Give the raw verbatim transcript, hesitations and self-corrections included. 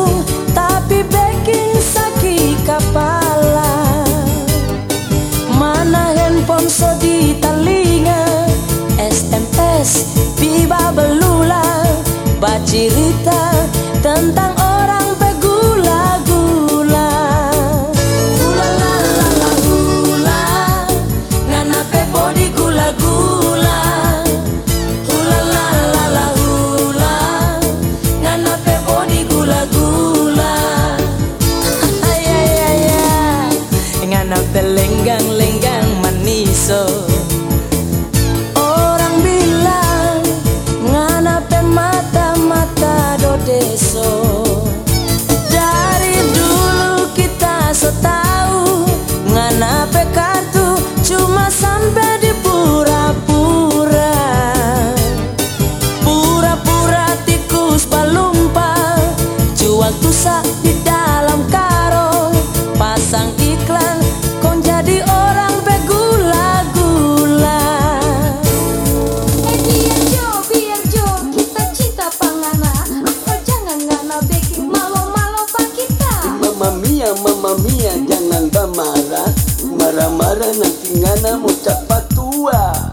langsung, tapi bikin sakit kepala. Mana handphone so di telinga, S M S tiba belulang, bercerita tentang orang begula-gula. Gula la la la gula, ngana pe body gula-gula. Gula la la la gula, ngana pe body gula-gula. Ay ay ay ay, ngana pe lenggang-lenggang maniso. Orang bilang ngana pe mata-mata do deso. Dari dulu kita so tahu ngana pe kartu cuma sampai di pura-pura. Pura-pura tikus palumpa, jual tusa di dalam karung, pasang iklan kon jadi orang begula-gula. Eh biar Jo, biar Jo, kita cinta pangana. Oh jangan ngana bikin malu-malu pak kita. Mama mia, mama mia, jangan marah. Marah-marah nanti ngana mau cepat tua.